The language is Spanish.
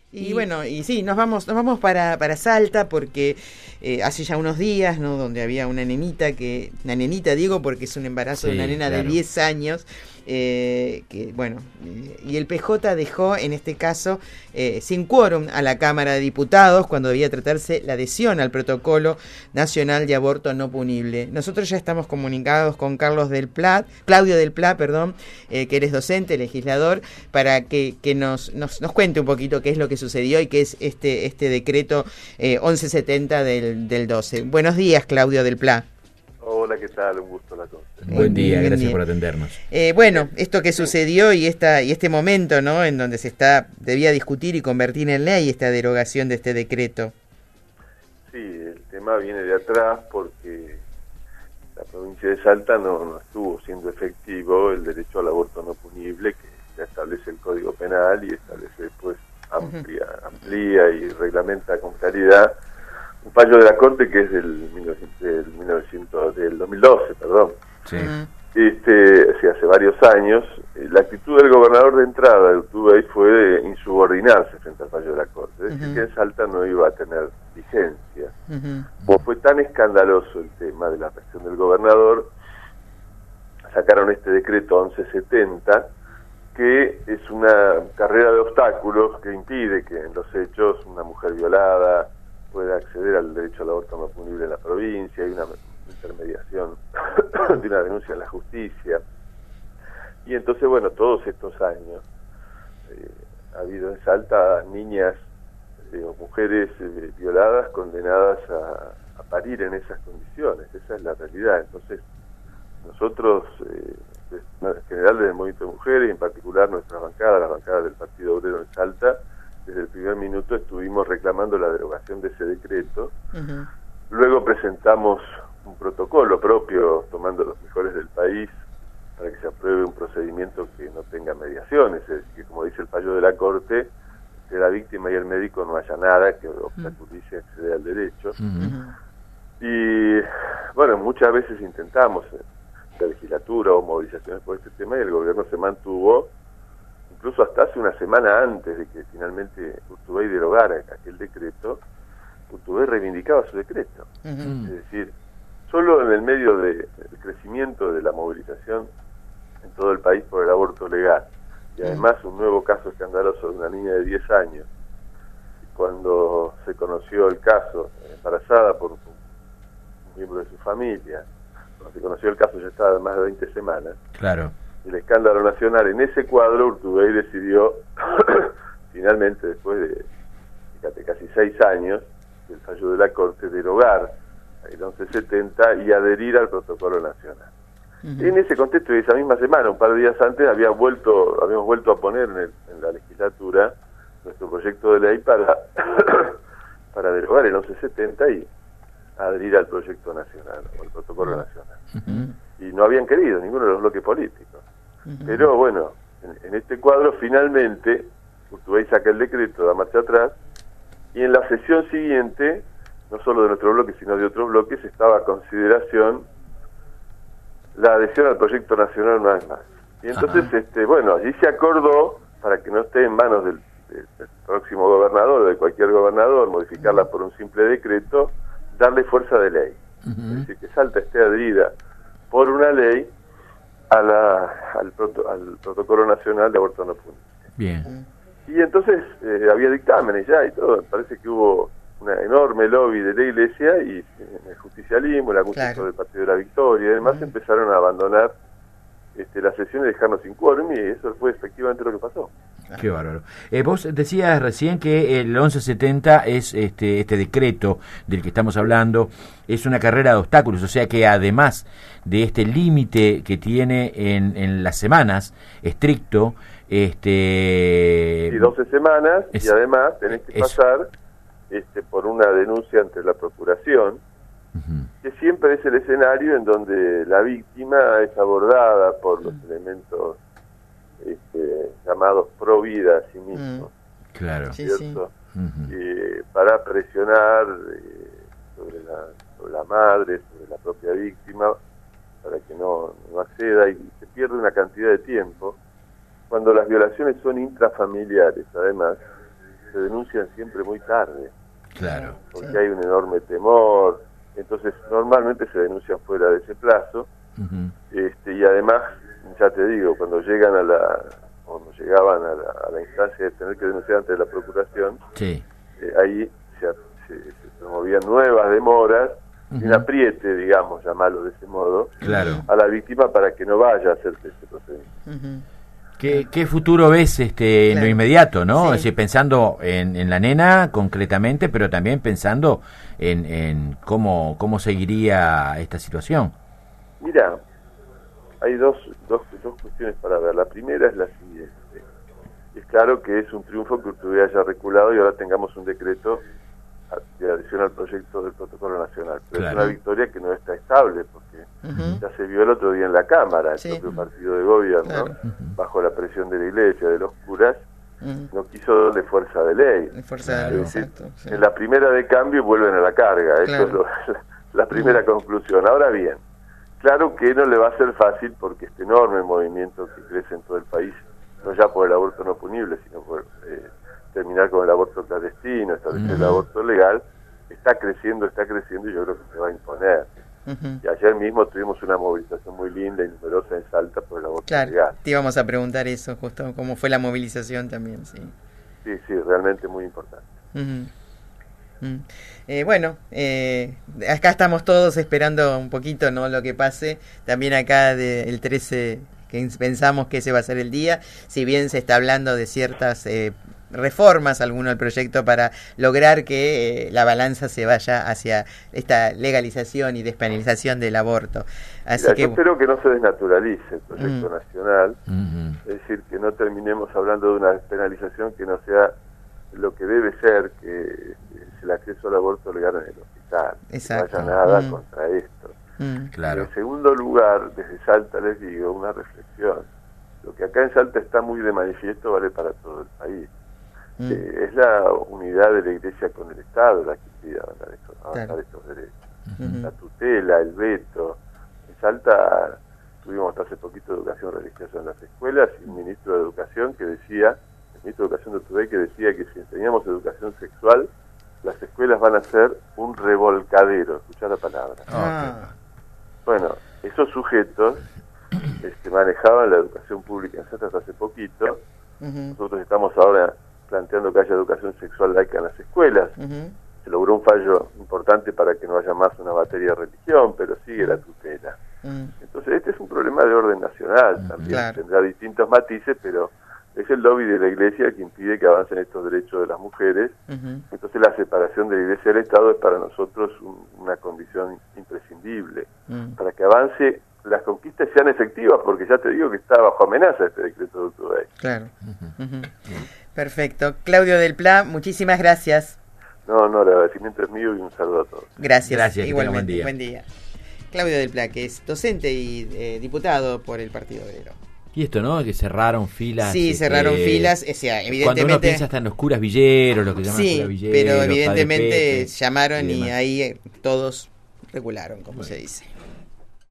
Y bueno, y sí, nos vamos para Salta porque hace ya unos días, ¿no? Donde había una nenita digo porque es un embarazo de una Sí, nena de claro. 10 años, que bueno, y el PJ dejó en este caso sin quórum a la Cámara de Diputados cuando debía tratarse la adhesión al protocolo nacional de aborto no punible. Nosotros ya estamos comunicados con Claudio del Pla, perdón, que eres docente, legislador, para que nos cuente un poquito qué es lo que sucedió y qué es este decreto 1170 del 12. Buenos días, Claudio del Pla. Hola, ¿qué tal? Un gusto la cosa. Buen día, Buen gracias día. por atendernos. Bueno, esto que sucedió y este momento, ¿no? En donde debía discutir y convertir en ley esta derogación de este decreto. Sí, el tema viene de atrás porque la provincia de Salta no estuvo siendo efectivo el derecho al aborto no punible que ya establece el Código Penal y establece después amplía y reglamenta con claridad un fallo de la Corte que es del 2012, perdón. Sí. Hace varios años. La actitud del gobernador de entrada de Urtubey fue de insubordinarse frente al fallo de la Corte, es decir, que en Salta no iba a tener vigencia. Como fue tan escandaloso el tema de la reacción del gobernador, sacaron este decreto 1170, que es una carrera de obstáculos que impide que en los hechos una mujer violada pueda acceder al derecho al aborto no punible en la provincia. Hay una intermediación de una denuncia en la justicia. Y entonces, bueno, todos estos años ha habido en Salta niñas o mujeres violadas condenadas a parir en esas condiciones. Esa es la realidad. Entonces, nosotros, en general desde el Movimiento de Mujeres, y en particular nuestra bancada, la bancada del Partido Obrero en Salta, desde el primer minuto estuvimos reclamando la derogación de ese decreto. Luego presentamos un protocolo propio, tomando los mejores del país, para que se apruebe un procedimiento que no tenga mediaciones, es decir, que como dice el fallo de la Corte, que la víctima y el médico no haya nada que obstaculice acceder al derecho. Y bueno, muchas veces intentamos la legislatura o movilizaciones por este tema y el gobierno se mantuvo, incluso hasta hace una semana antes de que finalmente Urtubey derogara aquel decreto. Urtubey reivindicaba su decreto. Es decir, solo en el medio del crecimiento de la movilización en todo el país por el aborto legal, y además un nuevo caso escandaloso de una niña de 10 años, cuando se conoció el caso, embarazada por un miembro de su familia, cuando se conoció el caso ya estaba de más de 20 semanas, Claro. el escándalo nacional. En ese cuadro Urtubey decidió, finalmente, después de, fíjate, casi 6 años, del fallo de la Corte, derogar el 1170 y adherir al protocolo nacional. En ese contexto, esa misma semana, un par de días antes, habíamos vuelto a poner en la legislatura nuestro proyecto de ley para derogar el 1170 y adherir al proyecto nacional, o al protocolo nacional. Y no habían querido ninguno de los bloques políticos. Pero bueno, en este cuadro finalmente Urtubey saca el decreto, da marcha atrás, y en la sesión siguiente, no solo de nuestro bloque, sino de otros bloques, estaba a consideración la adhesión al proyecto nacional una vez más. Y entonces, bueno, allí se acordó, para que no esté en manos del próximo gobernador o de cualquier gobernador, modificarla por un simple decreto, darle fuerza de ley. Es decir, que Salta esté adherida por una ley al protocolo nacional de aborto no punible. Bien. Y entonces había dictámenes ya y todo. Parece que hubo una enorme lobby de la Iglesia y el justicialismo, el acusación del Partido de la Victoria y demás empezaron a abandonar la sesión y dejarnos sin quórum, y eso fue efectivamente lo que pasó. Qué bárbaro. Vos decías recién que el 1170 es este decreto del que estamos hablando, es una carrera de obstáculos, o sea que además de este límite que tiene en las semanas estricto, y 12 semanas, y además tenés que pasar por una denuncia ante la Procuración, que siempre es el escenario en donde la víctima es abordada por los elementos llamados pro vida a sí mismos. Claro. ¿Cierto? Para presionar sobre la madre, sobre la propia víctima, para que no acceda, y se pierde una cantidad de tiempo. Cuando las violaciones son intrafamiliares, además, se denuncian siempre muy tarde. Claro. Porque hay un enorme temor. Entonces, normalmente se denuncian fuera de ese plazo. Y además, ya te digo, cuando llegaban a la instancia de tener que denunciar ante la procuración, ahí se promovían nuevas demoras y un apriete, digamos, llamarlo de ese modo, a la víctima para que no vaya a hacerse este procedimiento. ¿Qué futuro ves en lo inmediato, no? Es decir, pensando en la nena concretamente, pero también pensando en cómo seguiría esta situación. Mira, hay dos cuestiones para ver. La primera es la siguiente. Es claro que es un triunfo que Urtubey haya reculado y ahora tengamos un decreto de adición al proyecto del protocolo nacional. Pero es una victoria que no está estable, porque ya se vio el otro día en la Cámara, el propio partido de gobierno, bajo la presión de la Iglesia, de los curas, no quiso darle fuerza de ley. En la primera de cambio vuelven a la carga. Eso es la primera conclusión. Ahora bien, claro que no le va a ser fácil, porque este enorme movimiento que crece en todo el país, no ya por el aborto no punible, sino por terminar con el aborto clandestino, establecer el aborto legal, está creciendo y yo creo que se va a imponer. Y ayer mismo tuvimos una movilización muy linda y numerosa en Salta por el aborto legal. Te íbamos a preguntar eso, justo cómo fue la movilización también. Sí, realmente muy importante. Acá estamos todos esperando un poquito, ¿no?, lo que pase. También acá el 13, que pensamos que ese va a ser el día, si bien se está hablando de ciertas reformas, alguno del proyecto, para lograr que la balanza se vaya hacia esta legalización y despenalización del aborto. Así yo espero que no se desnaturalice el proyecto nacional, es decir, que no terminemos hablando de una despenalización que no sea lo que debe ser, que es el acceso al aborto legal en el hospital. Exacto. No haya nada contra esto. En segundo lugar, desde Salta les digo una reflexión. Lo que acá en Salta está muy de manifiesto vale para todo el país. Es la unidad de la Iglesia con el Estado la que pide avanzar estos derechos. La tutela, el veto. En Salta tuvimos hasta hace poquito educación religiosa en las escuelas y un ministro de Educación que decía, el ministro de Educación de Urtubey, que decía que si enseñamos educación sexual, las escuelas van a ser un revolcadero. Escuchá la palabra. Bueno, esos sujetos manejaban la educación pública en Salta hasta hace poquito. Nosotros estamos ahora planteando que haya educación sexual laica en las escuelas. Se logró un fallo importante para que no haya más una materia de religión, pero sigue la tutela. Entonces este es un problema de orden nacional, también tendrá distintos matices, pero es el lobby de la Iglesia que impide que avancen estos derechos de las mujeres. Entonces la separación de la Iglesia del Estado es para nosotros una condición imprescindible para que avance, las conquistas sean efectivas, porque ya te digo que está bajo amenaza este decreto de Urtubey. Perfecto. Claudio del Pla, muchísimas gracias. No, el agradecimiento es mío y un saludo a todos. Gracias igualmente. Buen día. Claudio del Pla, que es docente y diputado por el Partido Obrero. Y esto, ¿no? Que cerraron filas. Sí, cerraron filas. O sea, evidentemente. Cuando uno piensa hasta en los curas villeros, lo que llaman curas villeros. Pero evidentemente llamaron y ahí todos regularon, como se dice.